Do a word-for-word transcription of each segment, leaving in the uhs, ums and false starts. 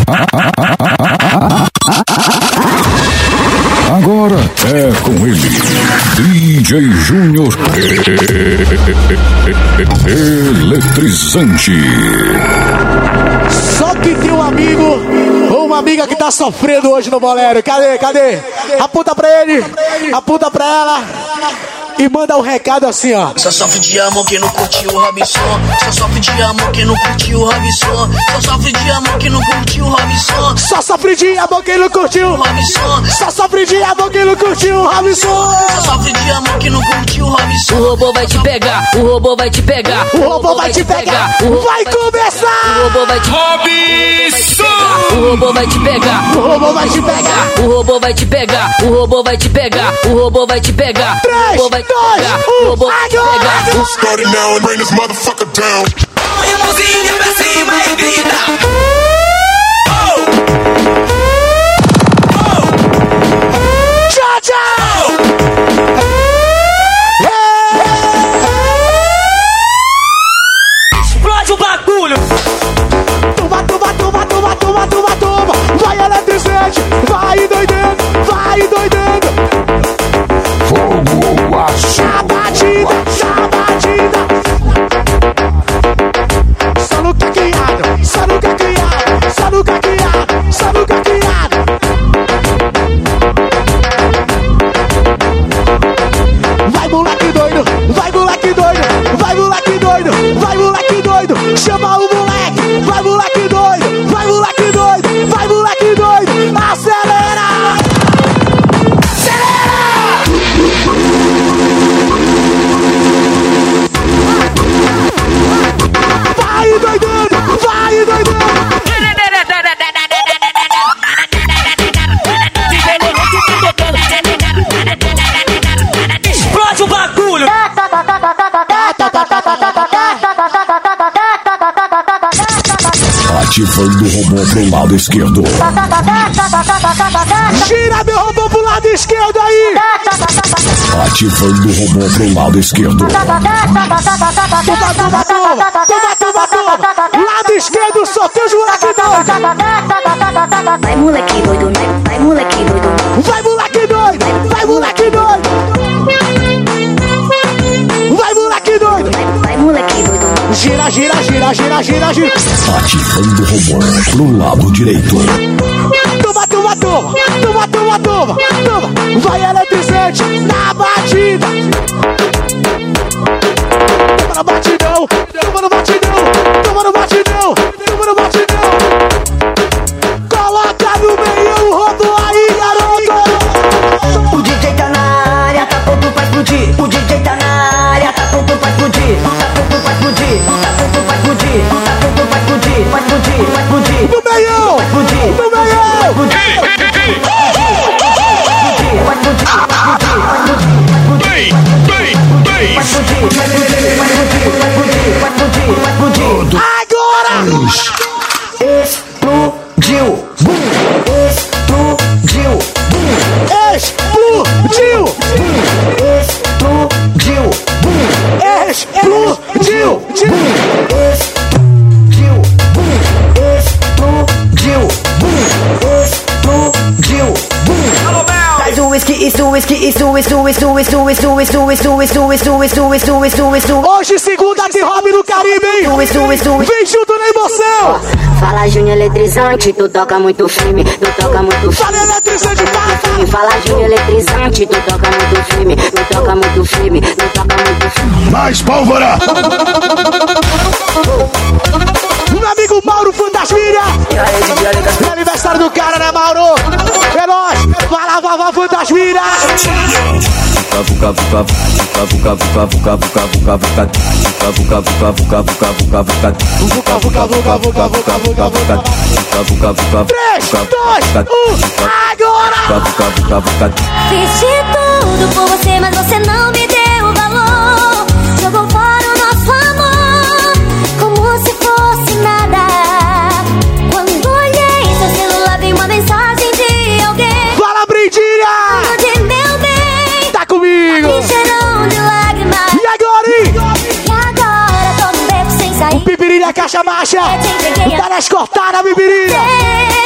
Agora é com ele, D J Júnior Eletrizante. Só que tem um amigo ou uma amiga que tá sofrendo hoje no bolero. Cadê, cadê? Aponta pra ele, aponta pra ela e manda um recado assim, ó. Só sofre de amor que não curtiu o Robson. Só sofre de amor que não curtiu o Robson. Só sofre de amor que não curtiu o Robson. Só sofre de amor que não curtiu o Robson. Só sofre de amor que não curtiu o Robson. Só sofre de amor que não curtiu o Robson. O robô vai te pegar, o robô vai te pegar, o robô vai te pegar. Vai começar! O robô vai te Robson! O robô vai te pegar, o robô vai te pegar. O robô vai te pegar, o robô vai te pegar, o robô vai te pegar. três, dois, um, agora! Starting now and bring this motherfucker down. Põe a mãozinha pra cima e grita. Tchau, tchau! Explode o bagulho. Toma, toma, toma, toma, toma, toma, toma. Vai eletrizante, vai doidando, vai doidando. Fogo azul. Tá batida, tá batida. Só no caqueado, só no caqueado, só no caqueado, só no caqueado. Vai moleque doido, vai moleque doido, vai moleque doido, vai moleque doido. Chama o moleque, vai moleque doido, vai moleque doido, vai moleque doido. Acelera! Vai doidando, vai doidando. Explode o bagulho. Ativando o robô pro lado esquerdo. Gira meu robô pro lado esquerdo aí. Ativando o robô pro lado esquerdo. Toma, toma, toma, toma, toma, toma. Lado esquerdo, soltei os moleque doido. Vai moleque doido, vai moleque doido. Vai moleque doido, vai moleque doido. Vai moleque doido. Vai moleque doido. Gira, gira, gira, gira, gira, gira. Ativando o robô pro lado direito. Toma, toma, toma, toma, toma, toma, toma. Vai eletrizante na batida. Toma no batidão, toma no batidão, toma no batidão, toma no batidão. Coloca no meio o rodo aí, garoto. O D J tá na área, tá pronto pra explodir. O D J tá na área, tá pronto pra explodir. Tá pronto pra explodir, tá pronto pra explodir. Tá pronto pra explodir, vai explodir, vai explodir. No meio, vai explodir, no meio. Vai explodir, vai explodir, vai explodir, vai explodir, vai explodir, vai explodir, vai explodir, vai explodir, vai explodir. Agora! Explodiu, bum, explodiu, bum, Explodiu! explodiu, bum, Explodiu! explodiu, bum, explodiu, bum, explodiu, bum. Traz o whisky, isso, whisky, isso, isso, isso, isso, isso, isso, isso, isso, isso, isso, isso, isso, isso. Hoje segunda de Hobby no Caribe, hein? Isso, isso, isso. Vem junto na emoção! Fala Júnior Eletrizante, tu toca muito firme, tu toca muito Fala firme. eletrizante, fala! Fala Júnior Eletrizante, tu toca muito firme, tu toca muito firme, tu toca muito firme. Mais pólvora! Meu amigo Mauro Fantasmilha! É aniversário do cara, né, Mauro? É nóis! Fala, vovó Fantasmilha! Vuca, vuca, vuca, vuca, vuca, vuca, vuca, vuca, vuca, vuca, vuca, vuca, vuca, vuca, vuca, vuca, Vuca, vuca, vuca, vuca, vuca, vuca, vuca. vuca, vuca, três, dois, um, agora! Fiz de tudo por você, mas você não me deu valor. Jogou fora o nosso amor, como se fosse nada. Quando olhei seu celular, vi uma mensagem de alguém. Fala, Brindinha! De meu bem, Tá comigo! me cheirão de lágrimas. E agora, hein? E agora tô no beco sem sair. Pipirilha, caixa marcha! Tá nas cortadas, Pipirilha!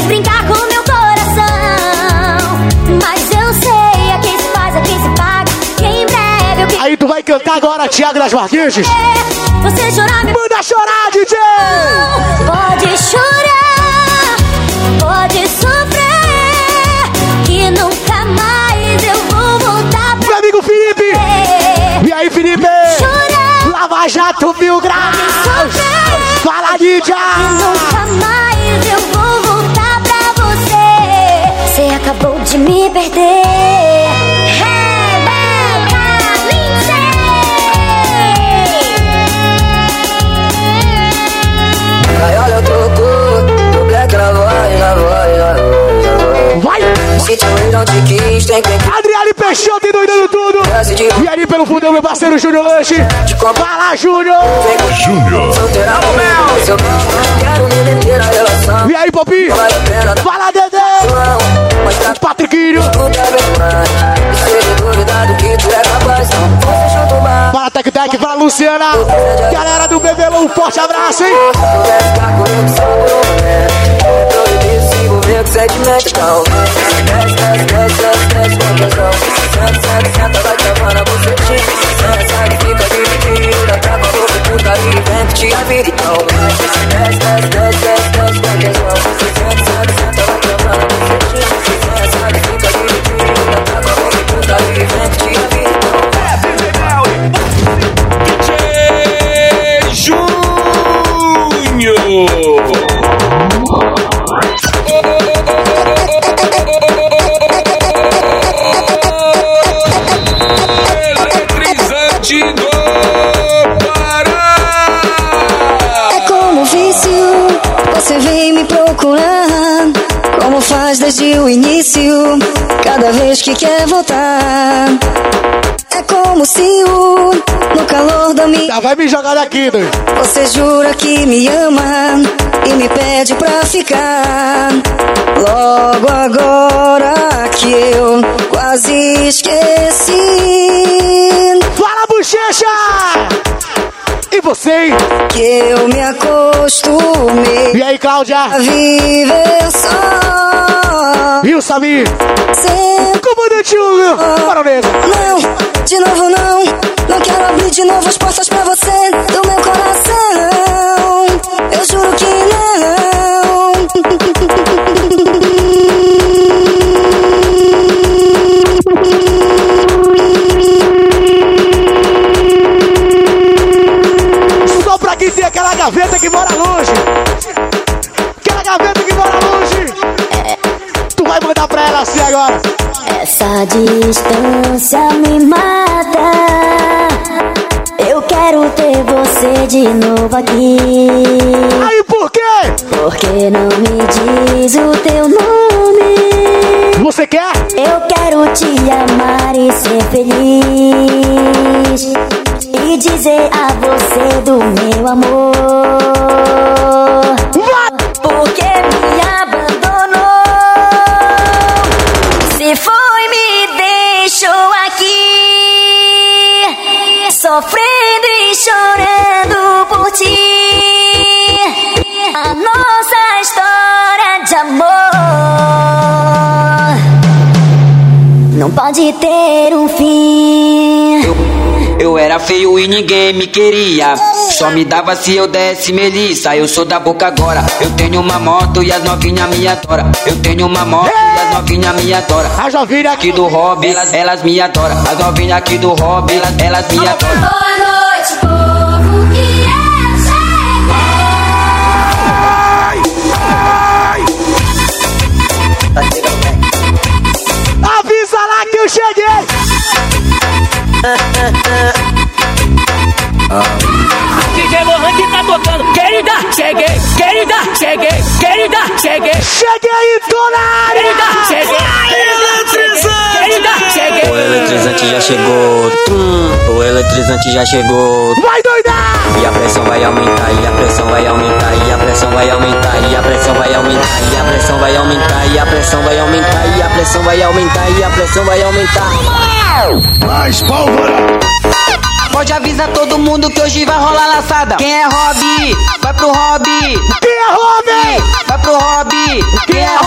brincar com meu coração. Mas eu sei, a quem se faz, a quem se paga. Que em breve eu... Aí tu vai cantar agora, Thiago das Martins. Você chorar, me... Manda chorar, D J! Pode chorar, pode sofrer, que nunca mais eu vou voltar pra... Meu amigo Felipe! E aí, Felipe? Chorar, Lava Jato Mil Graus! Fala, D J! que nunca mais eu vou voltar pra você. Você acabou de me perder. Rebeca Lindsay. Olha eu troco, o black na voz, na voz, na voz. Vai! Se teu ex não te quis, tem que... Adriane Peixoto e doidando tudo! E ali pelo fundão, meu parceiro Júnior Lanche! Vai lá, Júnior! Júnior! E aí, Popi? Vai lá, Dedé! Patriquinho! Fala, Tec Tec, fala, Luciana! Galera do Bebelão, um forte abraço, hein? Sentimento calmo. Desce, desce, desce, desce, desce com atenção. Senta, senta, senta, vai travando a bucetinha. Senta, sai, fica dividida. Tá com a boca puta e vem que te a vida então. Desce, desce, desce, desce, desce com atenção. Senta, senta, senta, vai travando a bucetinha. Senta, sai, fica dividida. Tá com a boca puta e vem que te a vida então. D J Júnior! É como vício, você vem me procurar, como faz desde o início, cada vez que quer voltar. É como se o, no calor da minha... Já vai me jogar daqui, doido. Você jura que me ama e me pede pra ficar. Logo agora que eu quase esqueci. Fala, bochecha! E você? Que eu me acostumei. E aí, Cláudia? A viver só. E o Samir? Sempre. Comandante Hugo, baronesa. Não, de novo não. Não quero abrir de novo as portas pra você do meu coração. Eu juro que não. Só pra quem tem aquela gaveta que mora longe. Aquela gaveta que mora longe. Tu vai mandar pra ela assim agora. Essa distância me mata. Eu quero ter você de novo aqui. Aí por quê? Porque não me diz o teu nome. Você quer? Eu quero te amar e ser feliz. E dizer a você do meu amor. Porque me abandonou. Se foi, me deixou aqui, sofrendo e chorando por ti. A nossa história de amor não pode ter um fim. Eu, eu era feio e ninguém me queria. Só me dava se eu desse melissa. Eu sou da boca agora. Eu tenho uma moto e as novinhas me adoram. Eu tenho uma moto e as novinhas me adoram. As novinhas aqui do hobby, elas, elas me adoram. As novinhas aqui do hobby, elas, elas me adoram. Boa noite, povo, que eu cheguei. Avisa lá que eu cheguei. D J Lohan que tá tocando. Querida, cheguei, querida, cheguei, querida, cheguei. Cheguei, tô na área. Querida, cheguei. Querida, cheguei. O eletrizante já chegou. Tum, o eletrizante já chegou. Vai doidar! E a pressão vai aumentar, e a pressão vai aumentar, e a pressão vai aumentar, e a pressão vai aumentar, e a pressão vai aumentar, e a pressão vai aumentar, e a pressão vai aumentar, e a pressão vai aumentar. Mais pólvora! Pode avisar todo mundo que hoje vai rolar laçada. Quem é hobby, vai pro hobby. Quem é hobby? Vai pro hobby. Quem é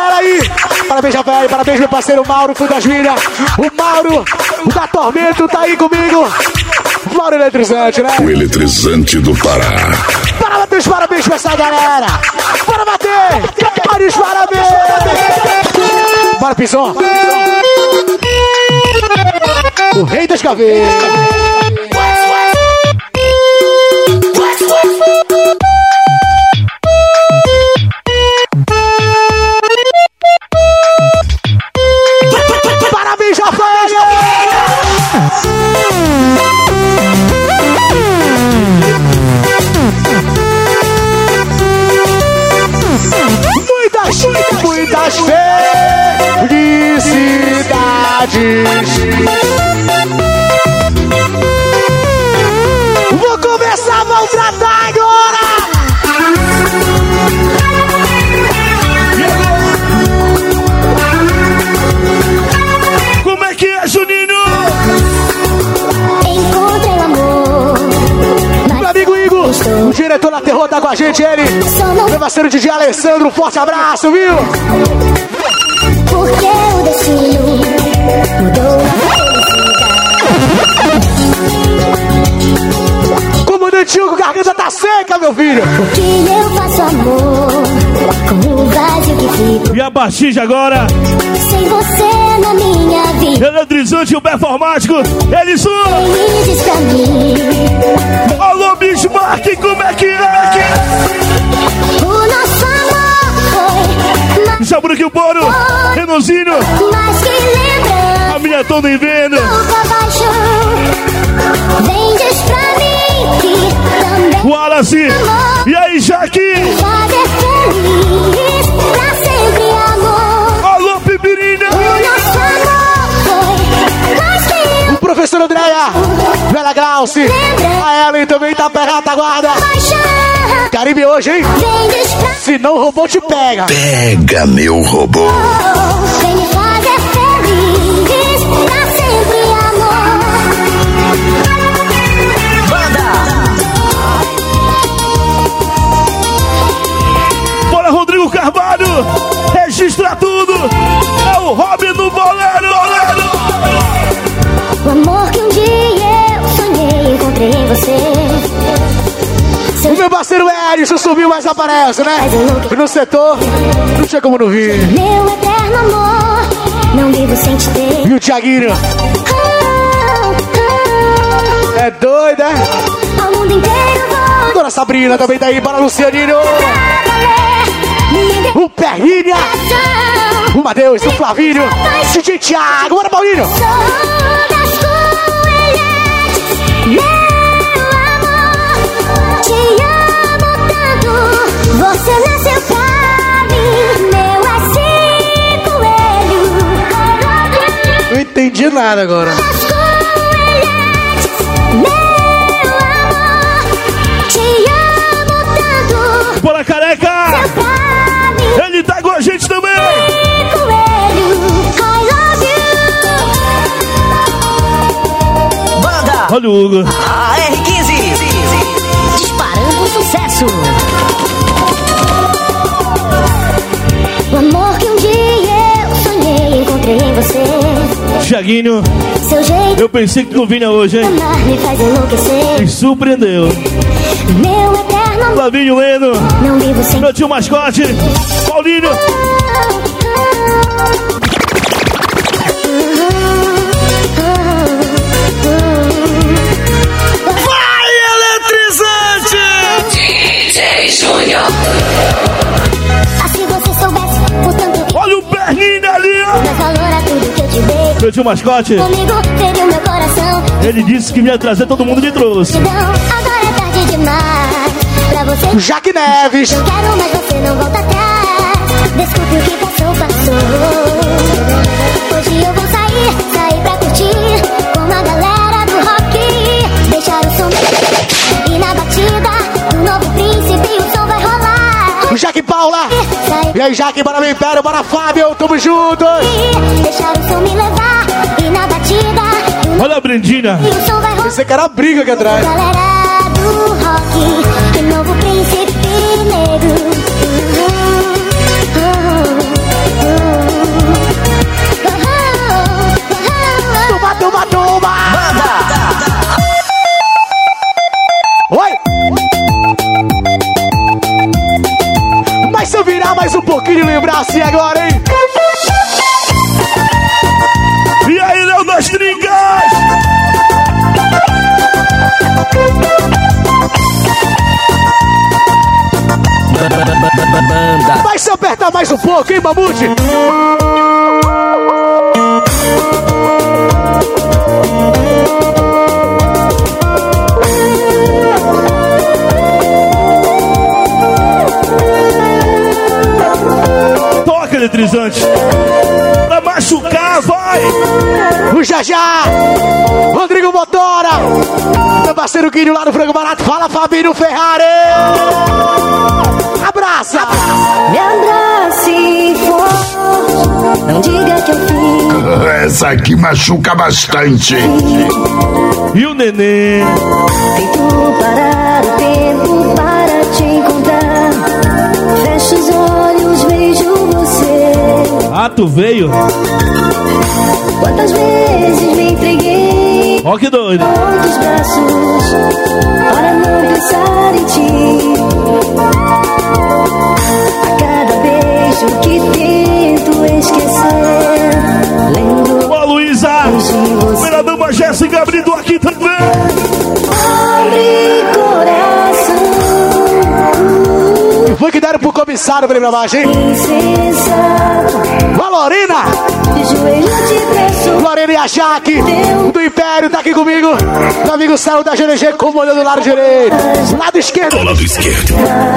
galera aí. Parabéns, Rafael. Parabéns, meu parceiro Mauro, fui das Minas. O Mauro da Tormento tá aí comigo. Mauro Eletrizante, né? O eletrizante do Pará. Para bater os parabéns pra essa galera. Bora bater. Para os parabéns. Bora, Pizão. O rei das caveiras. Parabéns, Rafael! Muitas, muitas felicidades. Vou começar a maltratar agora! Como é que é, Juninho? Encontrei o amor. Meu amigo Igor, o diretor da Terror tá com a gente, ele. Meu parceiro D J Alessandro, um forte abraço, viu? Porque o destino mudou a Comandante Hugo, garganta tá seca, meu filho. porque eu faço amor com o vazio que fico E a partir de agora, sem você na minha vida. Eletrizante e o performático, eles são. Ele diz pra mim, Alô, Bismarck, como é que é? o nosso amor foi Jaburuque o Boro, Renozinho, mais que lembrança. a minha todo inverno. Nunca baixou. Vem, diz pra mim que também Wallace, e aí, Jaque? fazer feliz pra sempre, amor. Alô, Pipirina. O nosso amor foi mais que O professor Andréia, Bela Glauci, a Ellen também tá pegada, tá guarda. paixão. Caribe hoje, hein? Vem, diz pra Se não, o robô te pega. Pega, meu robô. Vem me fazer feliz pra sempre, amor. Bora, Rodrigo Carvalho, registra tudo. É o Robin do Bolero. O amor que um dia eu sonhei, encontrei em você. O meu parceiro Edson subiu, mas aparece, né? No setor, não tinha como não vir. Meu eterno amor, não vivo sem te ter. E o Thiaguinho? É doido, é? Ao mundo inteiro vou Dona Sabrina também tá aí, para Lucianino. O Perrinha, o Matheus, o Flavinho, D J Thiago, bora, Paulinho. Sou das coelhetes, meu amor. Te amo tanto, você nasceu pra mim. Meu assim coelho. Não entendi nada agora. Das coelhetes, meu amor. Te amo tanto, Bora, Careca. seu pra mim. Ele tá com a gente também. Coelho, I love you. Olha o Hugo. A R quinze. Disparando sucesso. O amor que um dia eu sonhei, encontrei em você. Thiaguinho, Seu jeito eu pensei que tu vinha hoje, de hein? amar me faz enlouquecer. Me surpreendeu. Meu eterno amor, Flavinho Leno, não vivo sem meu tio mascote, Paulinho. Vai, eletrizante! D J Júnior. Ah, se você soubesse o tanto que Olha o Perninho ali, ó. dá valor a tudo que eu te dei. Meu tio mascote, Comigo feriu meu coração. ele disse que me ia trazer, todo mundo me trouxe. Então, agora é tarde demais pra você. Jaque Neves. Eu quero, mas você não volta atrás. Desculpe o que passou, passou. Hoje eu vou sair, sair pra curtir com a galera do rock. Deixar o som e na batida do novo príncipe o som vai rolar. O Jaque Paula. E aí, Jaque, bora meu império, bora Fábio, tamo junto. Deixar o som me levar e na batida do Olha a Brendina. e o som vai rolar. Pensei que era briga aqui atrás. Galera do rock, o novo príncipe negro. das gringas! Banda. Vai se apertar mais um pouco, hein, Mamute? Toca, eletrizante. Pra machucar, vai! O Jajá, Rodrigo Motora, meu parceiro Guinho lá no Frango Barato. Fala, Fabinho Ferrari! Abraça! Me abrace forte, não diga que eu fiz. Essa aqui machuca bastante. E o neném? Tento parar o tempo para te encontrar. Fecho os olhos, vejo você. Ah, tu veio? Quantas vezes me entreguei? Ó, que doido! Outros braços, para não pensar em ti. A cada beijo que tento esquecer, lembro. Ô, Luísa! Primeira dama Jéssica abrindo aqui também! Abre coração. Foi que deram pro comissário pra ele pra baixo, hein? Valorina! De joelho te peço. Lorena e a Jaque do Império tá aqui comigo. Meu amigo Céu da G N G comandando do lado direito. Lado esquerdo. Do lado esquerdo.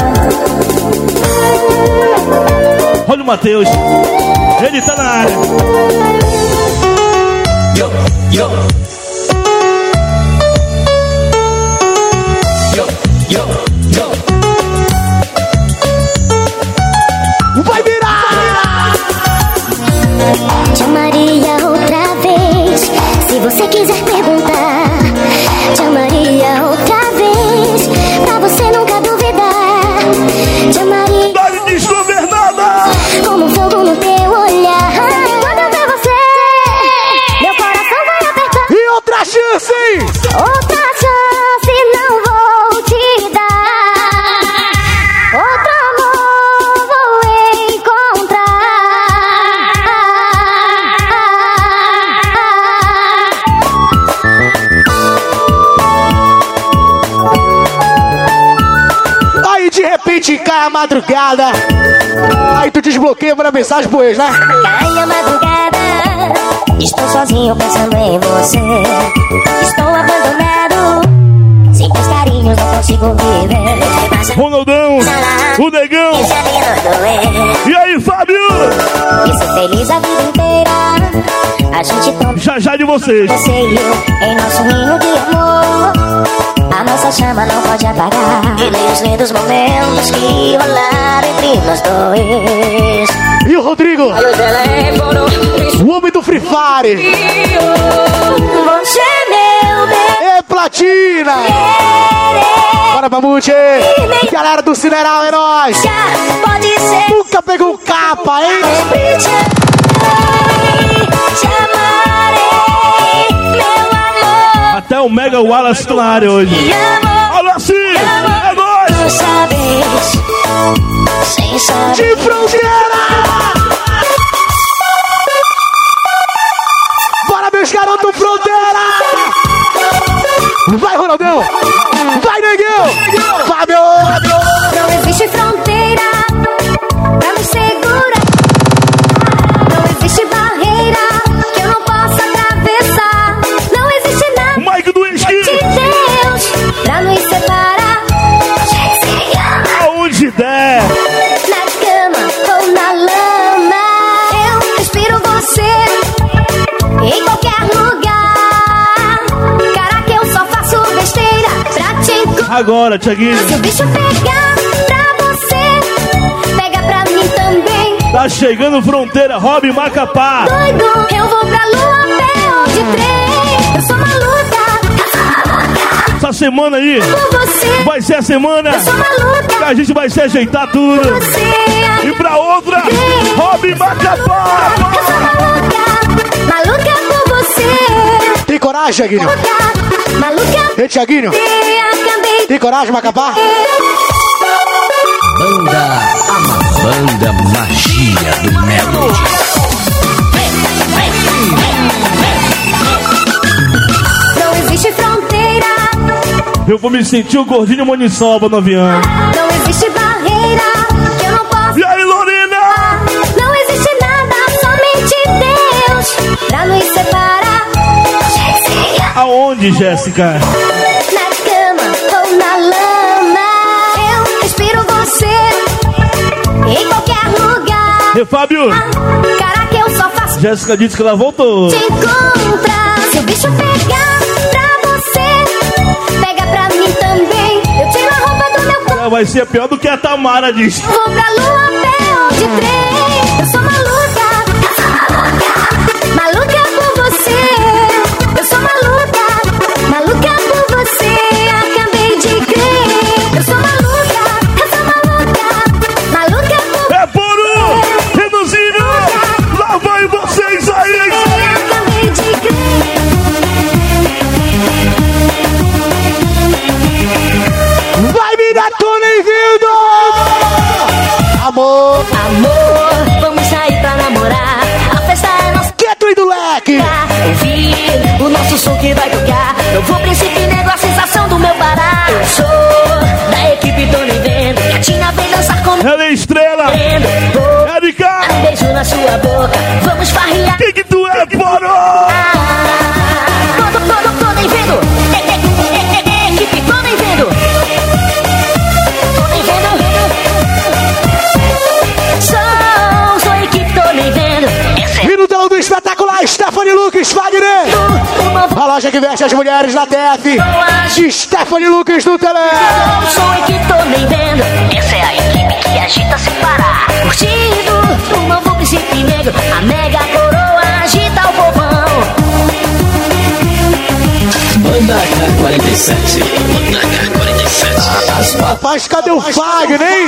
Olha o Matheus. Ele tá na área. Yo, yo. Yo, yo, yo. Vai virar! Te amaria outra vez, se você quiser perguntar. Te amaria outra vez, pra você nunca duvidar. Te amaria. Dá-lhe desgovernada! Como fogo no teu olhar. Quando eu ver você, meu coração vai apertar. E outra chance! Outra chance não vou te dar. Outro amor vou encontrar. Aí de repente cai a madrugada. Aí tu desbloqueia pra mensagem pro ex, né? Cai a madrugada, estou sozinho pensando em você. Estou abandonado, sem teus carinhos não consigo viver. Ronaldão, o Negão. E aí, Fábio? E ser feliz a vida inteira. A gente toma Já já de vocês. você e eu em nosso ninho de amor. A nossa chama não pode apagar. E nem os lindos momentos que rolaram entre nós dois. E o Rodrigo? Aí o teléfono, o homem do Free Fire. você é meu bem. E Platina! Bora, Mamute! Galera do Cineral, é nóis! Pode ser. Nunca pegou um capa, hein? Te amarei, meu amor. Até o Mega Wallace tá na área hoje. Olha assim! É nóis! Sabes, sem saber. De fronteira! Bora, meus garotos, fronteira! Vai, Ronaldão! Vai, Neguinho! Fábio! Não existe fronteira pra me segurar. Não existe barreira que eu não possa atravessar. Não existe nada Mike do Whisky. de Deus pra nos separar. A gente se ama Aonde der. na cama ou na lama. Eu respiro você em qualquer lugar. Caraca, eu só faço besteira pra te encontrar. Agora, Thiaguinho. Se o bicho pegar pra você, pega pra mim também. Tá chegando fronteira, Rob Macapá. Doido, eu vou pra lua, pé de trem. Eu sou maluca, eu sou maluca. Essa semana aí Por você, vai ser a semana eu sou maluca. que a gente vai se ajeitar tudo. Você, E pra outra, Rob Macapá. eu sou maluca, maluca por você. Tem coragem, Thiaguinho? Maluca, maluca. Ei, Thiaguinho? Acabei. Tem coragem, Macapá? Banda, a banda magia do Melody. Eu vou me sentir o gordinho Moniçoba no avião. Não existe barreira que eu não possa. E aí, Lorena? Não existe nada, somente Deus pra nos separar. Jéssica. Aonde, Jéssica? Na cama ou na lama, eu respiro você em qualquer lugar. E Fábio? Caraca, eu só faço. Jéssica disse que ela voltou. Te encontrar, se o bicho pegar pra você, pega pra mim também. Eu tiro a roupa do meu corpo. Ela vai ser pior do que a Tamara disse. Vou pra lua, pé de trem. Eu sou maluca, eu sou maluca, maluca por você. Eu sou maluca, maluca por você. Acabei de crer. Eu sou maluca, eu sou maluca, maluca por você. É puro, reduzido. Lá vai vocês aí. Acabei de crer. Vai me dar tudo bem-vindo! Amor, amor, vamos sair pra namorar. A festa é nossa. Quieto e do leque. Ouvir o nosso som que vai tocar. Eu vou príncipe negro, a sensação do meu Pará. Eu sou da equipe, tô nem vendo. Gatinha vem dançar comigo. Ela é estrela. Érica. Um beijo na sua boca. Vamos farrear. Quem que tu é, Poro? Ah, tô, tô, tô, tô nem vendo. É, é, é, é, é, equipe, tô nem vendo. Tô nem vendo. Sou, sou equipe, tô nem vendo. E no telão do espetacular, Stephanie Lucas Wagner. A loja que veste as mulheres na T F. Stephanie Lucas no telão. Sou equipe, tô nem vendo. Essa é a equipe que agita sem parar. Curtindo o novo príncipe negro. A mega coroa agita o povão. Banda K quarenta e sete. Banda K quarenta e sete. Rapaz, cadê o Fagner, hein?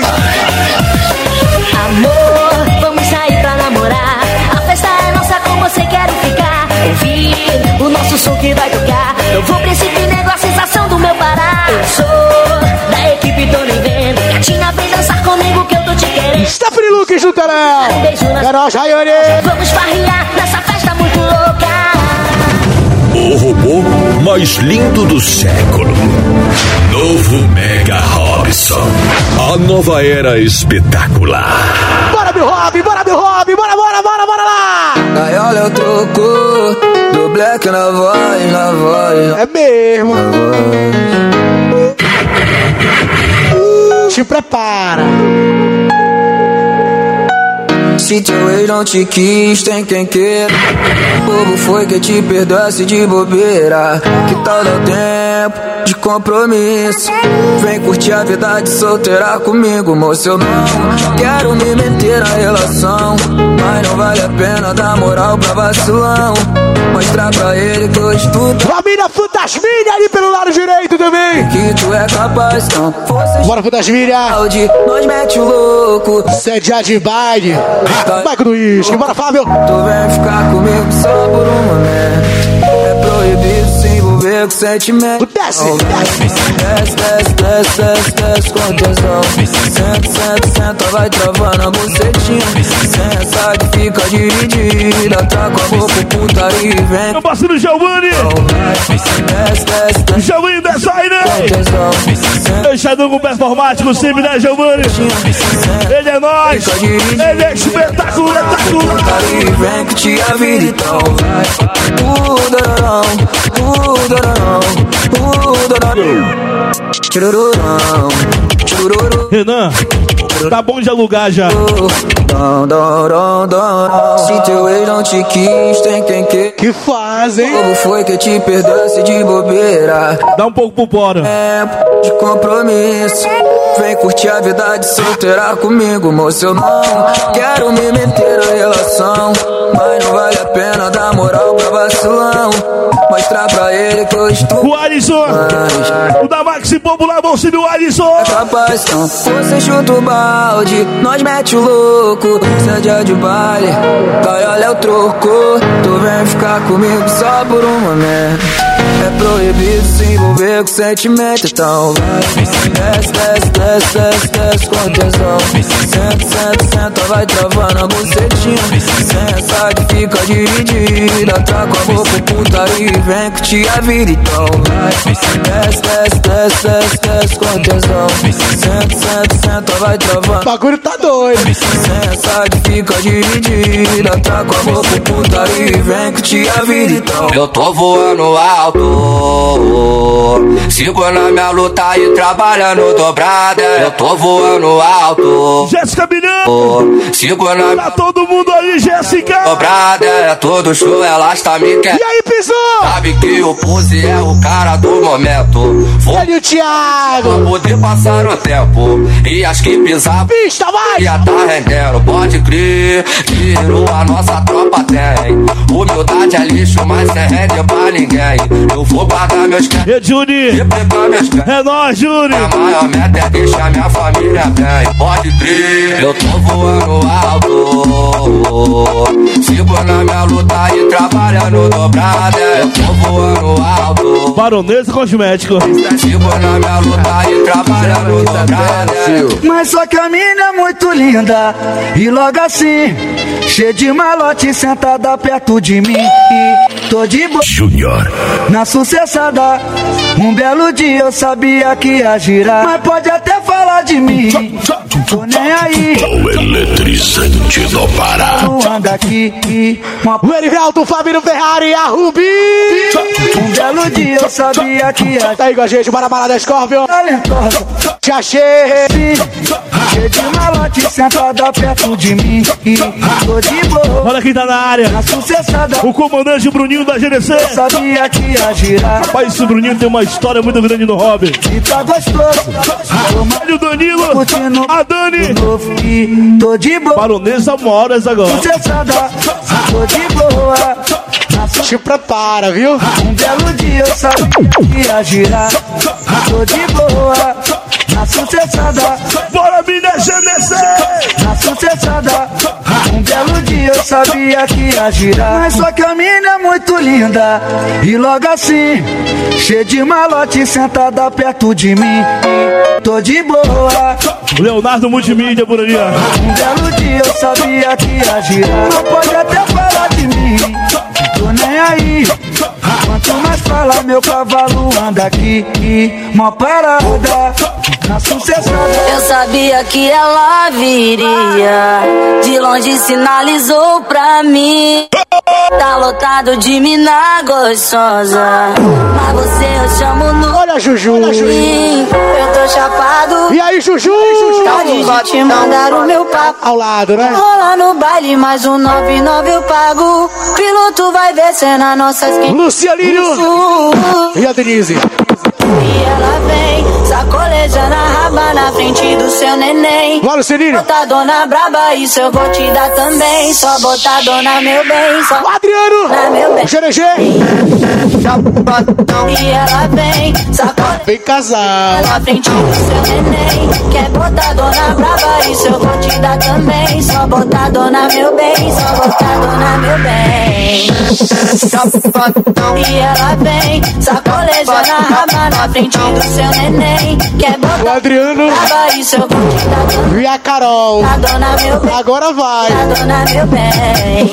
Amor, vamos sair pra namorar. A festa é nossa, com você quero ficar. Ouvir o nosso som que vai tocar. Eu vou príncipe negro, a sensação do meu Pará. Eu sou da equipe, tô nem vendo. Gatinha, vem dançar comigo que eu tô te querendo. Stephanie Lucas no telão. Um beijo na. É nóis, Rayane. Vamos farrear nessa festa muito louca. O robô mais lindo do século. Novo Mega Robson. A nova era espetacular. Bora, meu Rob, bora, meu Rob, bora, bora, bora, bora lá. Gaiola eu troco, do black na voz, na voz. É mesmo. Te prepara. Se teu ex não te quis, tem quem queira. Bobo foi que te perdoasse de bobeira. Que tal dar tempo de compromisso? Vem curtir a vida de solteira comigo, moço. Eu não quero me meter na relação, mas não vale a pena dar moral pra vacilão. Mostrar pra ele que hoje tu tá. Família Fantasminha ali pelo lado direito também. Que tu é capaz, não. Bora, Fantasminha. Nós mete o louco. Sede de baile. Vai com o uísque, bora, Fábio. Tu vem ficar comigo só por um momento. É proibido se envolver com sentimento. Desce, desce, desce, desce, desce, desce com tesão. Senta, senta, senta, vai travando a bucetinha. Senta que fica dividida. Tá com a boca putaria e vem. Meu parceiro Giovanni. Desce, desce, desce. Giovanni dessa aí, né? Fechadão com performático sempre, né, Giovanni? Ele é nóis. Ele é espetacular, espetacular. Vem que te a vida então vai. Uh, dororão, uh, dororão, uh, dororão. Churururão, churururu. Renan, tá bom de alugar já. Dom, dom, dom, dom. Se teu ex não te quis, tem quem quer. Que faz, hein? Como foi que te perdoasse de bobeira? Dá um pouco pro Bora. Tempo de compromisso. Vem curtir a vida de solteira comigo, moço. Eu não quero me meter na relação, mas não vale a pena dar moral pra vacilão. Mostrar pra ele que hoje tu. O Alisson, o da Maxi Popular, bolsa do Alisson. É capaz, não. Você chuta o balde, nós mete o louco. Sede de baile, vai, olha o troco. Tu vem ficar comigo só por um momento. É proibido se envolver com sentimento. Então vai, desce, desce, desce, desce, desce com tesão. Senta, senta, senta, vai travando a bucetinha. Senta que fica dividida. Tá com a boca putaria e vem que te a vida. Então vai, desce, desce, desce, desce, desce com tesão. Senta, senta, senta, vai travando. O bagulho tá doido. Senta que fica dividida. Tá com a boca putaria e vem que te a vida. Então eu tô voando alto, sigo na minha luta e trabalhando dobrada. Eu tô voando alto. Jéssica Milhão, sigo na minha tá todo mundo aí, Jéssica. Dobrada, é todo show, ela está me querendo. E aí, pisou? Sabe que o Pose é o cara do momento. Vou e o Thiago pra poder passar o tempo. E as que pisar, pista, vai! Já tá rendendo, pode crer. Tirou a nossa tropa tem. Humildade é lixo, mas sem rende pra ninguém. Eu vou guardar meus pés. E Juni, é nóis, Juni. A maior meta é deixar minha família bem. Pode crer, eu tô voando alto. Sigo na minha luta e trabalhando dobrada. Eu tô voando alto. Baronesa Cosmético. Sigo na minha luta e trabalhando dobrada. Mas só que a mina é muito linda. E logo assim, cheia de malote, sentada perto de mim. E tô de boa Júnior na sucessada. Um belo dia eu sabia que ia girar. Mas pode até falar de mim, tô nem aí. O eletrizante do Pará. Anda aqui, uma... O Erivelto, o Fabinho Ferrari e a Rubi. Um belo dia eu sabia que ia... Tá aí com a gente, bora balada Scorpion. Talentosa, te achei. Cheio de malote, sentada perto de mim. E tô de boa. Olha quem tá na área. Na sucessada. O comandante Bruninho da G D C. Eu sabia que ia girar. Rapaz, esse Bruninho tem uma história muito grande no hobby. E tá gostoso. Olha o Danilo, a Dani. E tô de boa. Baronesa Moras agora. Sucessada, tô de boa. Te prepara, viu? Um belo dia eu sabia que ia girar. Tô de boa. Na sucessada. Bora, mina G D C. Na sucessada. Um belo dia eu sabia que ia girar. Mas só que a mina é muito linda. E logo assim, cheia de malote, sentada perto de mim. Tô de boa. Leonardo Multimídia por ali, ó. Um belo dia eu sabia que ia girar. Não pode até falar de mim, tô nem aí. Quanto mais fala, meu cavalo anda aqui. Mó parada na sucessada. Eu sabia que ela viria. De longe sinalizou pra mim. Tá lotado de mina gostosa. Mas você eu chamo no... Olha, Juju. Olha, Juju. Eu tô chapado. E aí, Juju? Tá de gente mandar o meu papo. Ao lado, né? Rola no baile, mais um nove e nove eu pago. Piloto vai ver cena nossa skin. Lucianinho. E a Denise. E ela vem, sacolejando a raba na frente do seu neném. Bora, Lucianinho. Botadona braba, isso eu vou te dar também. Só botadona, meu bem. Só o Adriano. Na meu bem. O G D G. E ela vem, sacolejando bem casal na frente do seu neném. Quer botadona braba, isso eu vou te dar também. Só botadona, meu bem. Só botadona, meu bem. E ela vem, sacolejando a raba na frente do seu neném. Quer botar o Adriano braba, isso eu vou te dar também. E a Carol. Botadona, meu bem. Agora vai. Botadona, meu bem.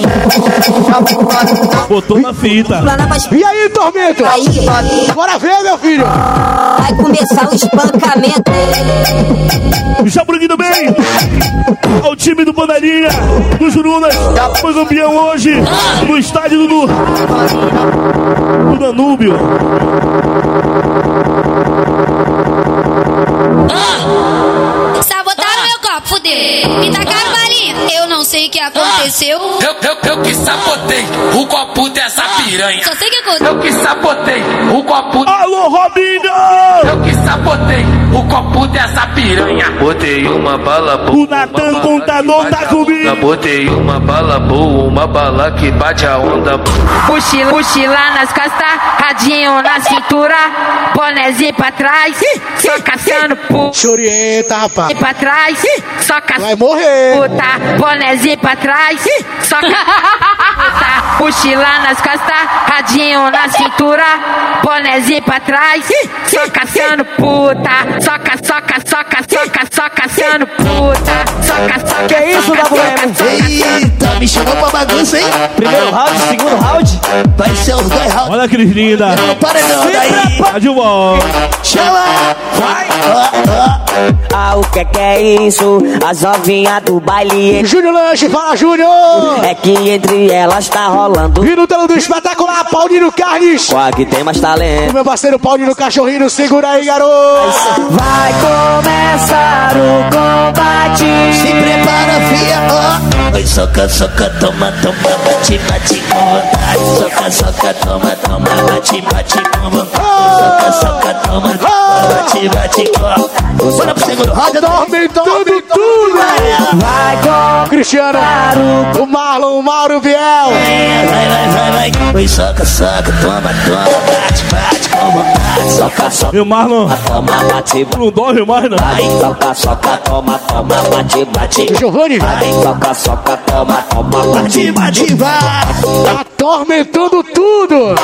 Botou na fita. E aí, Tormento? Aí, bora ver, meu filho. Vai começar o espancamento. Já Bruninho bem. Ao time do Panelinha, do Jurunas. Foi campeão hoje no estádio do, do Danúbio. Ah! Sabotaram meu copo, fudeu. Me tacaram balinha. Eu não sei o que aconteceu. Ah! Eu, eu, eu que sabotei o copo dessa piranha. Só sei que aconteceu. Eu que sabotei o copo. Alô, Robinho! Eu que sabotei o copo dessa piranha. Botei uma bala boa. O Natan Contador tá comigo. Botei uma bala boa, uma bala que bate a onda. Mochila, mochila nas costas, radinho na cintura, bonezinho pra trás, só caçando puta. Chorienta, rapaz. E pra trás, só caçando vai morrer. Puta, bonezinho pra trás, só caçando. Mochila nas costas, radinho na cintura, bonezinho pra trás, só caçando puta. Soca, soca, soca, soca, só caçando puta. Soca, soca, que isso, da mulher? Eita, me chamou pra bagunça, hein? Primeiro round, segundo round. Vai ser os dois rounds. Olha a Cris linda. Não para não, daí. Tá de volta. Chama. Vai. Ah, o que que é isso? As novinhas do baile. Júnior Lanche, fala Júnior. É que entre elas tá rolando. E no telo do espetacular, Paulinho Carnes. Qual que tem mais talento? O meu parceiro Paulinho Cachorrinho, segura aí, garoto. Vai começar o combate. Se prepara, fia. Oh. Oi, soca, soca, toma, toma, bate, bate com vontade. Soca, soca, toma, toma, bate, bate com vontade. Soca, soca, toma, toma, bate, bate com vontade. Bora pro segundo round, aumentando tudo. Vai com Cristiano, o Marlon, o Mauro Biel. Vai, vai, vai, vai. Oi, soca, soca, toma, toma, bate, bate com vontade. Soca, soca, e o Marlon, toma, bate, não dorme mais, não. Vai, soca, soca, toma, toma, bate, bate. Giovanni, vai, soca, soca, toma, toma, bate, bate, vai. Atormentando tudo.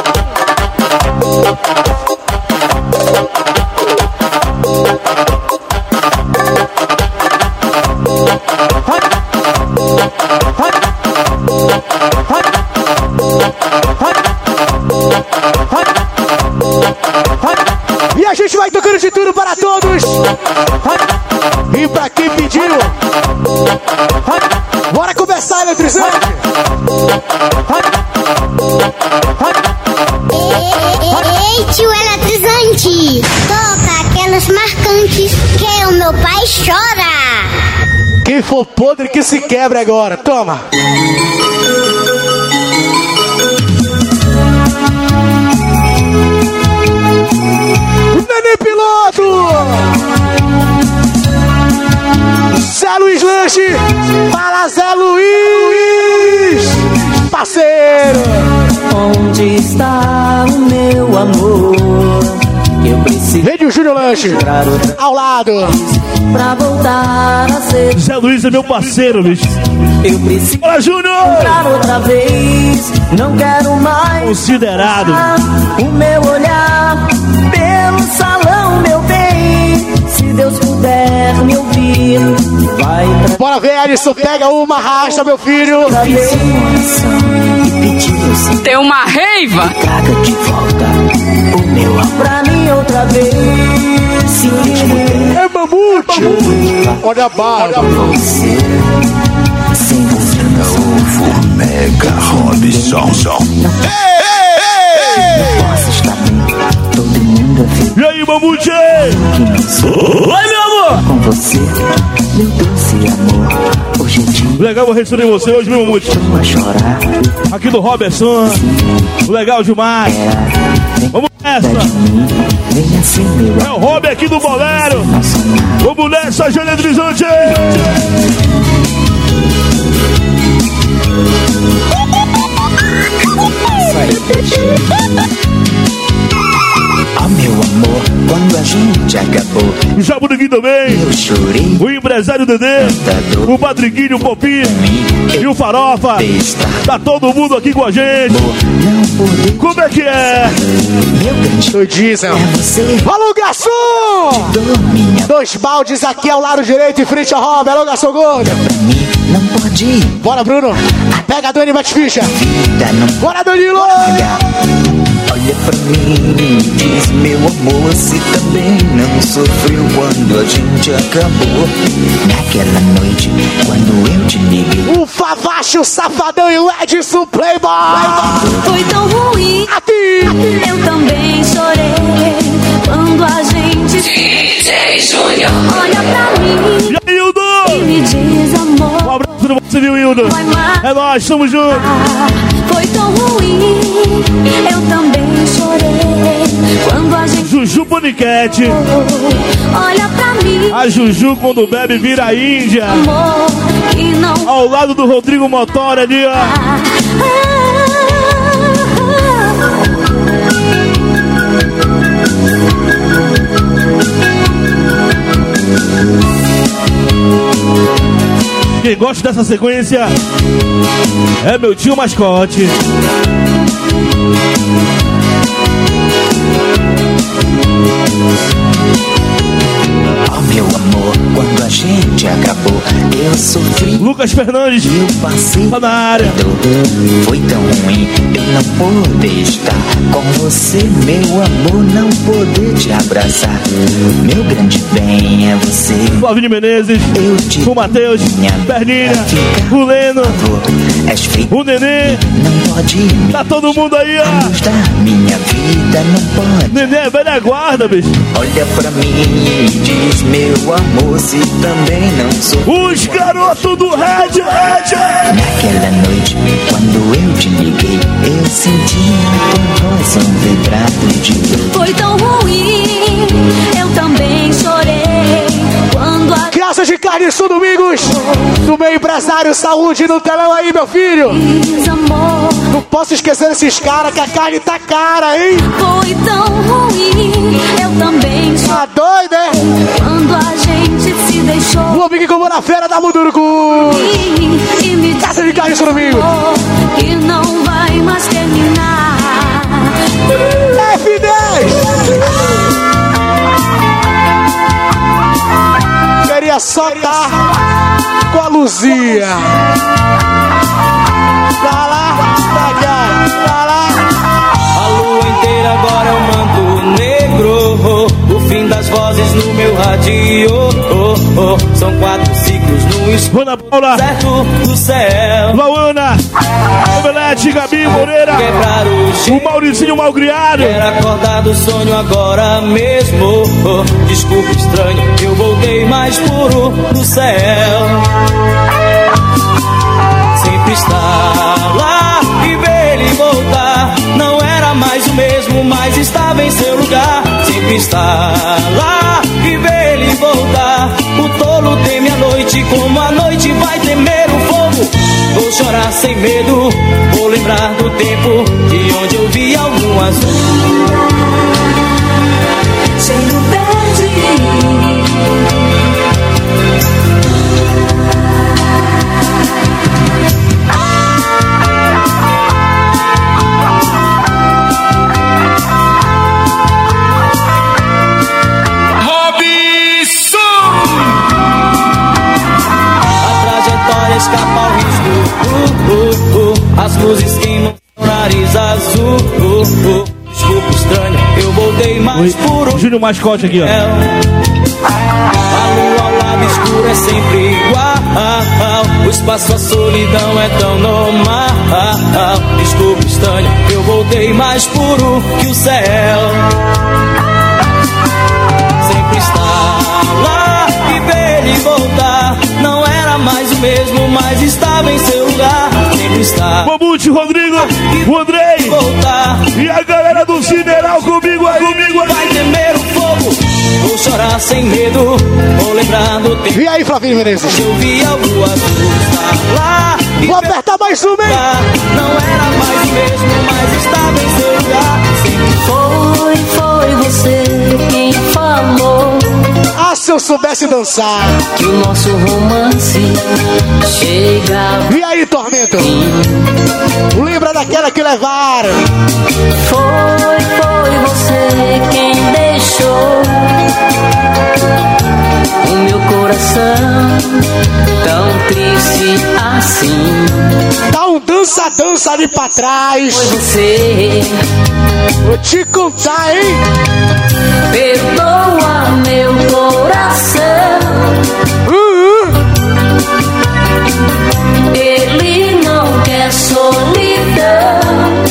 E a gente vai tocando de tudo para todos. E pra quem pediu, bora começar, eletrizante. Ei, tio eletrizante, toca aquelas marcantes que o meu pai chora. Quem for podre que se quebra agora, toma. Neném Piloto, Zé Luiz Lanche, fala Zé Luiz, parceiro. Onde está o meu amor? Eu preciso. Vem o Júnior Lanche, ao lado. Pra voltar a ser. Zé Luiz é meu parceiro, bicho. Eu preciso. Olha, Júnior! Outra vez, não quero mais. Considerado. O meu olhar pelo salão, meu bem. Se Deus puder me ouvir, vai. Bora ver, Alisson, pega uma, arrasta, meu filho. Tem uma raiva. Traga de volta o meu amor pra mim outra vez. É mamute. Olha a barra. Você, sem você não novo Mega Robson. posso estar bem. Todo mundo vê. E aí, mamute? Oi, meu amor. Com você, meu doce amor. Hoje em dia. Legal, vou receber você hoje, meu mamute. A chorar. Aqui do Robertson. Legal demais. Vamos nessa. É o Rob aqui do Bolero. Vamos nessa, Jânio Eletrizante. Oh, meu amor, quando a gente acabou, o Jaburuguinho também, eu chorei. O empresário Dedê, o Patriquinho, o Popi e o Farofa. Tá todo mundo aqui com a gente. Como é que é? O diesel. Alô, garçom! Dois baldes aqui ao lado direito em frente ao Rob. Alô, garçom gordo. Não pode ir. Bora, Bruno. Pega a Dani Batficha. Bora, Danilo. Olha pra mim, diz meu amor, se também não sofreu quando a gente acabou. Naquela noite, quando eu te liguei. O Favacho, o Safadão e o Edson Playboy. Foi tão ruim, eu também chorei. Quando a gente D J Júnior olha pra mim. E aí, Hildo? E me diz amor. Um abraço pra você, viu, Hildo? É nóis, tamo junto. Foi tão ruim, eu também chorei. Quando a gente Juju Paniquete. olha pra mim. A Juju, quando bebe, vira a Índia. Amor, e não. Ao lado do Rodrigo Motora ali, ó. gosta dessa sequência é meu tio Mascote. Oh, meu amor, quando a gente acabou, eu sofri. Lucas Fernandes, eu passei tá na área. Foi tão ruim eu não poder estar com você, meu amor, não poder te abraçar. Meu grande bem é você. Flavinho Menezes, o Matheus, Perninha, o Leno, o Nenê. Não pode me tá todo mundo aí, ó. Minha vida não pode. Nenê é velha guarda, bicho. Olha pra mim e diz, meu amor, se também não sou. Os garotos do rádio, rádio. Naquela noite, quando eu te liguei, eu senti na tua voz um vibrato de dor. Foi tão ruim, eu também chorei. Quando a Crianças de Carne Sul Domingos, do meu empresário, saúde no telão aí, meu filho. Amor. Não posso esquecer esses caras, que a carne tá cara, hein? Foi tão ruim, eu também chorei. Tá doido, é? Quando a gente se deixou. O amigo como na feira da Munduruku. E, e me Casa de Carne Sul Domingos. Que não vai mais terminar. F dez! Queria só estar com a Luzia. Pra lá, pra cá, pra lá. A lua inteira agora é um manto negro. O fim das vozes no meu rádio. Oh, oh. São quatro ciclos no escuro. Ana Paula, certo do céu. Lauana, Omelete, Gabi Moreira, o, o Mauricinho Malcriado. Quero acordar do sonho agora mesmo. Oh, desculpa, estranho, eu voltei mais puro do céu. Sempre estar lá e ver ele voltar. Não era mais o mesmo, mas estava em seu lugar. Sempre estar lá e ver ele voltar. O tolo teme a noite como a noite vai temer o fogo. Vou chorar sem medo, vou lembrar do tempo de onde eu vi algum azul. Cheiro verde. Escapa ao risco, uh, uh, uh. As luzes queimam o nariz azul, uh, uh. Desculpa, estranho, eu voltei mais Oi. puro. Júnior Mascote aqui, ó. A lua ao lado escuro é sempre igual. O espaço, a solidão é tão normal. Desculpa, estranho, eu voltei mais puro que o céu. Sempre está lá e ver ele voltar. Não era mais o mesmo, mas estava em seu lugar. Sempre está. Mamute, Rodrigo, o Andrei voltar. E a galera do Cineral comigo aí, comigo aí. Vai temer o fogo, vou chorar sem medo, vou lembrar do tempo. E aí, Flavinho Menezes? Eu vi algo azul estar lá. Vou apertar mais uma, hein? Não era mais o mesmo, mas estava em seu lugar. Foi, foi você quem falou. Ah, se eu soubesse dançar. Que o nosso romance chega. E aí, Tormento? Lembra daquela que levaram? Foi, foi você quem deixou o meu coração tão triste assim. Dá um dança, dança ali pra trás. Foi você. Vou te contar, hein? Perdoa meu coração. Uhum. Ele não quer solidão.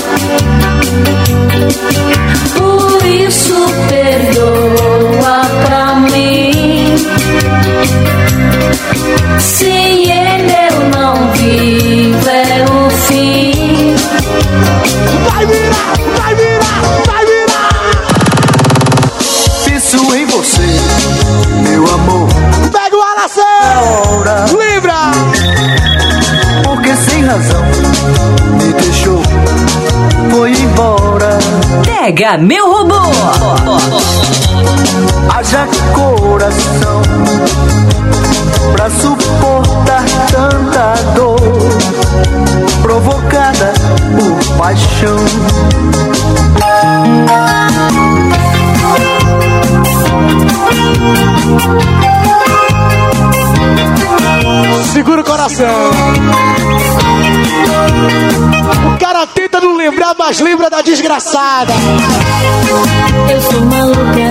Por isso perdoa pra mim. Sem ele eu não vivo, é o fim. Vai virar, vai virar, vai virar. Isso Pega meu robô. Haja coração pra suportar tanta dor provocada por paixão. Segura o coração. O cara tenta não lembrar, mas lembra da desgraçada. Eu sou maluca,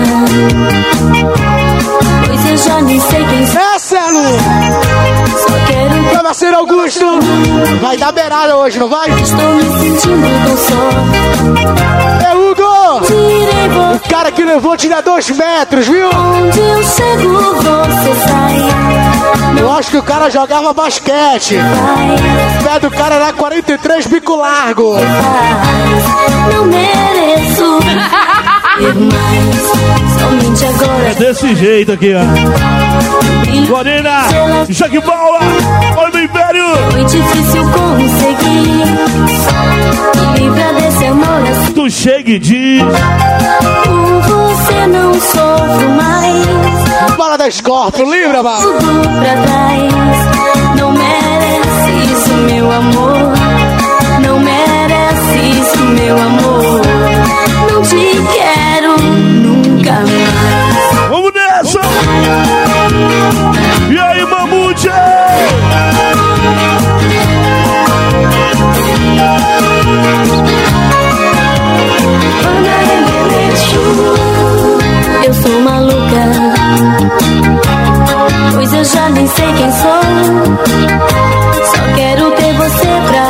pois eu já nem sei quem sou. É, Celo! Só quero Meu parceiro Augusto, vai dar beirada hoje, não vai? Estou me sentindo tão só. É Hugo! Tirei você. O cara que levou tira dois metros, viu? Onde eu chego, você sai. Eu acho que o cara jogava basquete. O pé do cara era quarenta e três, bico largo. Não mereço ter mais. Somente agora. É desse jeito aqui, ó. Gorina, jogue bola, olha do Império. Foi difícil conseguir me livrar desse amor assim. Tu chega e diz: por você não sofro mais. Bola da Scorpio, livra, mano. Tudo pra trás. Não merece isso, meu amor. Não merece isso, meu amor. Não te quero nunca mais. Vamos nessa! E aí, Mamute? Eu sou maluca, pois eu já nem sei quem sou. Só quero ter você pra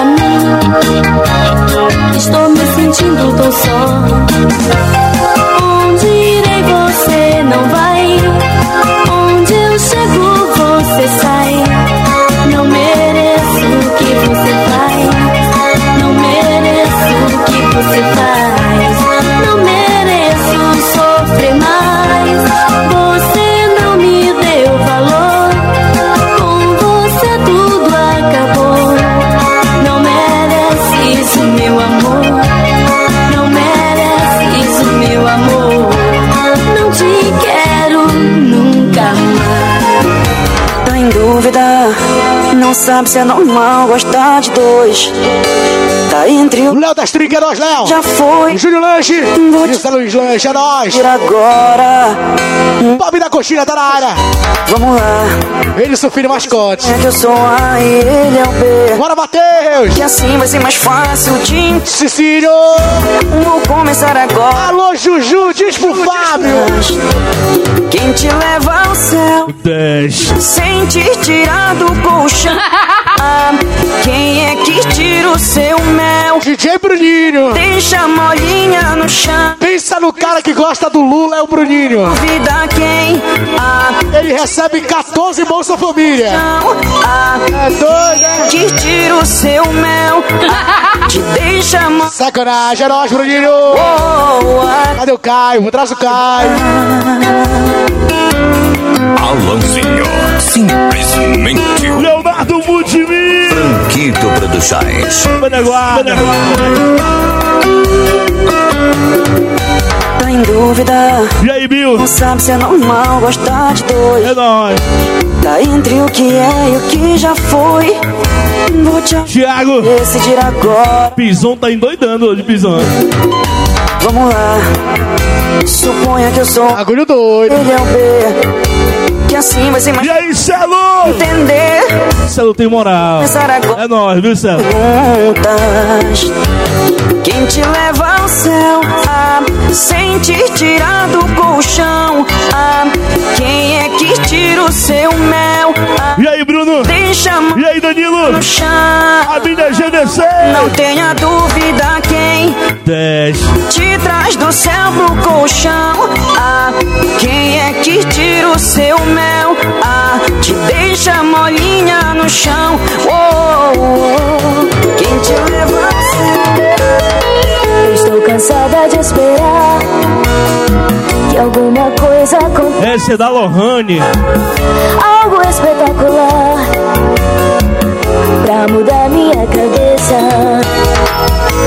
mim. Estou me sentindo tão só. Onde irei você não vai. Onde eu chego você sai. Não mereço o que você faz. Não mereço o que você faz. Não mereço sofrer mais. Você não me deu valor. Com você tudo acabou. Não merece isso, meu amor. Não merece isso, meu amor. Não te quero nunca mais. Tá em dúvida, não sabe se é normal gostar de dois. Tá entre o Léo das Trinca, é nós, Léo. Já foi. Júnior Lanche. Isso é Luiz Lanche, é nós. Ir agora. Bob da Coxinha tá na área. Vamos lá. Ele e seu filho mascote. É que eu sou A e ele é o B. Bora, Matheus. Que assim vai ser mais fácil de Cecílio. Vou começar agora. Alô, Juju, diz pro Fábio. Quem te leva ao céu dez. sem te tirar do colchão. Ah, quem é que tira o seu mel? D J Bruninho. Deixa a molinha no chão. Pensa no cara que gosta do Lula, é o Bruninho. Vida quem? Ah, ele recebe quatorze Bolsa Família. Ah, é doido. Que tira o seu mel. Ah, te deixa a mo... Sacanagem, é nós, Bruninho. Oh, ah. Cadê o Caio? Vou trazer o Caio. Alanzinho, simplesmente Leonardo Mudimi. Franquito Produções. Beneguarda. Tá em dúvida. E aí, Bill? Não sabe se é normal gostar de dois. É nóis. Tá entre o que é e o que já foi. Vou te Thiago. decidir agora. Pison tá endoidando hoje, Pison. Vamos lá. Suponha que eu sou Agulho doido. Ele é o B. Que assim vai ser mais. E aí, Celo? Entender. Celo tem moral. É nóis, viu, Celo? Perguntas. Quem te leva ao céu? Ah, sem te tirar do colchão. Ah, quem é que tira o seu mel? Ah, e aí, Bruno? Deixa e aí, Danilo? No chão. A minha G D C. Não tenha dúvida quem dez. Te traz do céu pro colchão. Ah, quem é que tira o seu mel? Ah, te deixa molinha no chão. Oh, oh, oh. Quem te leva ao céu? Eu estou cansada de esperar que alguma coisa aconteça. Essa é da Lohane. Algo espetacular pra mudar minha cabeça.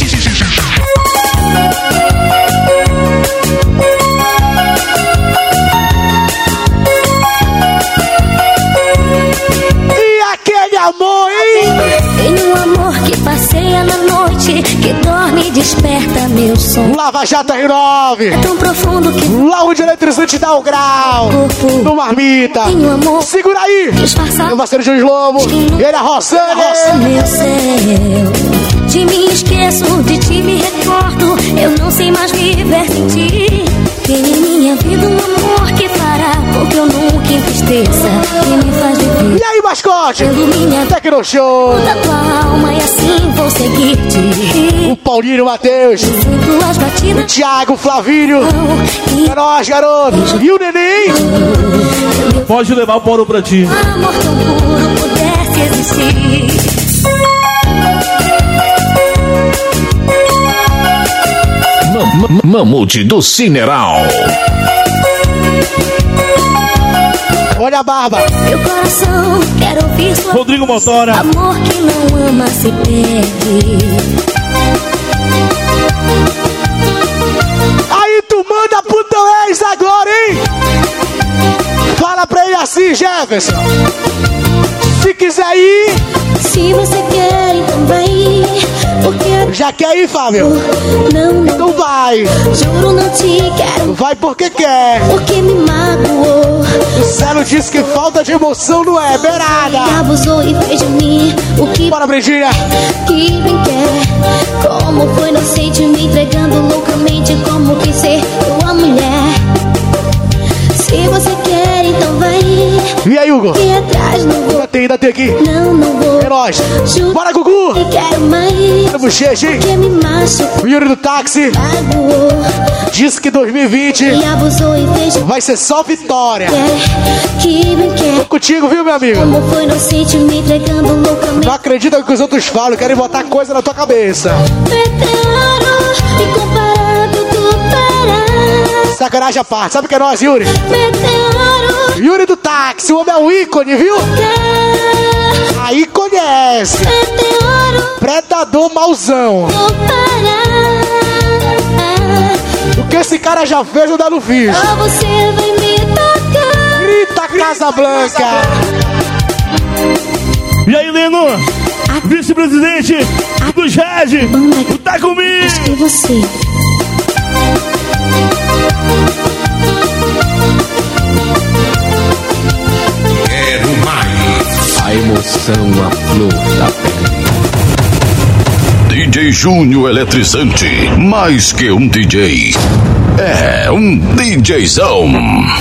Lava Jato R nove. É tão profundo que Logo de eletrizante dá o grau. Do Marmita. Segura aí. Meu parceiro Júlio Lobo. E ele é Rosane. É meu céu. De mim esqueço, de ti me recordo. Eu não sei mais viver sem ti. Tem em minha vida um amor que fará com que eu nunca entristeça. Que me faz viver. E aí, mascote? Minha Tecno Show. Da tua alma e assim vou seguir-te. O Paulinho, o Matheus. O Thiago, o Flavinho. É nóis, garoto. E o Neném. Pode levar o Paulo pra ti. Amor tão puro pudesse existir. Mamute do Cineral. Olha a barba. Meu coração quer ouvir sua Rodrigo Motora. Amor que não ama se perde. Aí tu manda pro teu ex agora, hein? Fala pra ele assim, Jefferson. Se quiser ir. Se você quer, então vai ir. Porque já quer ir, Fábio? Não, não. Então vai. Juro, não te quero. Vai porque quer. Porque me magoou. O Celo disse que falta de emoção não é beirada. Me abusou e fez de mim o que... Bora, Brindinha. Que bem quer. Como foi inocente me entregando loucamente. Como quis ser tua mulher. Se você quer, então vai. E aí, Hugo? E atrás não vou. Ainda tem, ainda tem aqui. Não, não vou. É nóis. Juro. Bora, Gugu. Que quero mais. Bora, Bochecha, hein? Porque me machucou. O Yuri do táxi. Magoou. Disse que dois mil e vinte me abusou e fez. Vai ser só vitória. Quer, que me quer. Tô contigo, viu, meu amigo? Como foi inocente me entregando loucamente. Não acredita no que os outros falam. Querem botar coisa na tua cabeça. Meteoro incomparado tu para. Sacanagem à parte. Sabe o que é nós, Yuri? Meteoro. Yuri do táxi. O homem é um ícone, viu? Aí conhece. Meteoro. Predador mauzão. O que esse cara já fez, eu ainda não fiz. Só você vai me tocar. Grita, Casablanca. E aí, Leno? Vice-presidente do J E D. Tá comigo. Acho que você. Quero mais. A emoção, a flor da pele. D J Júnior Eletrizante, mais que um D J, é um DJzão.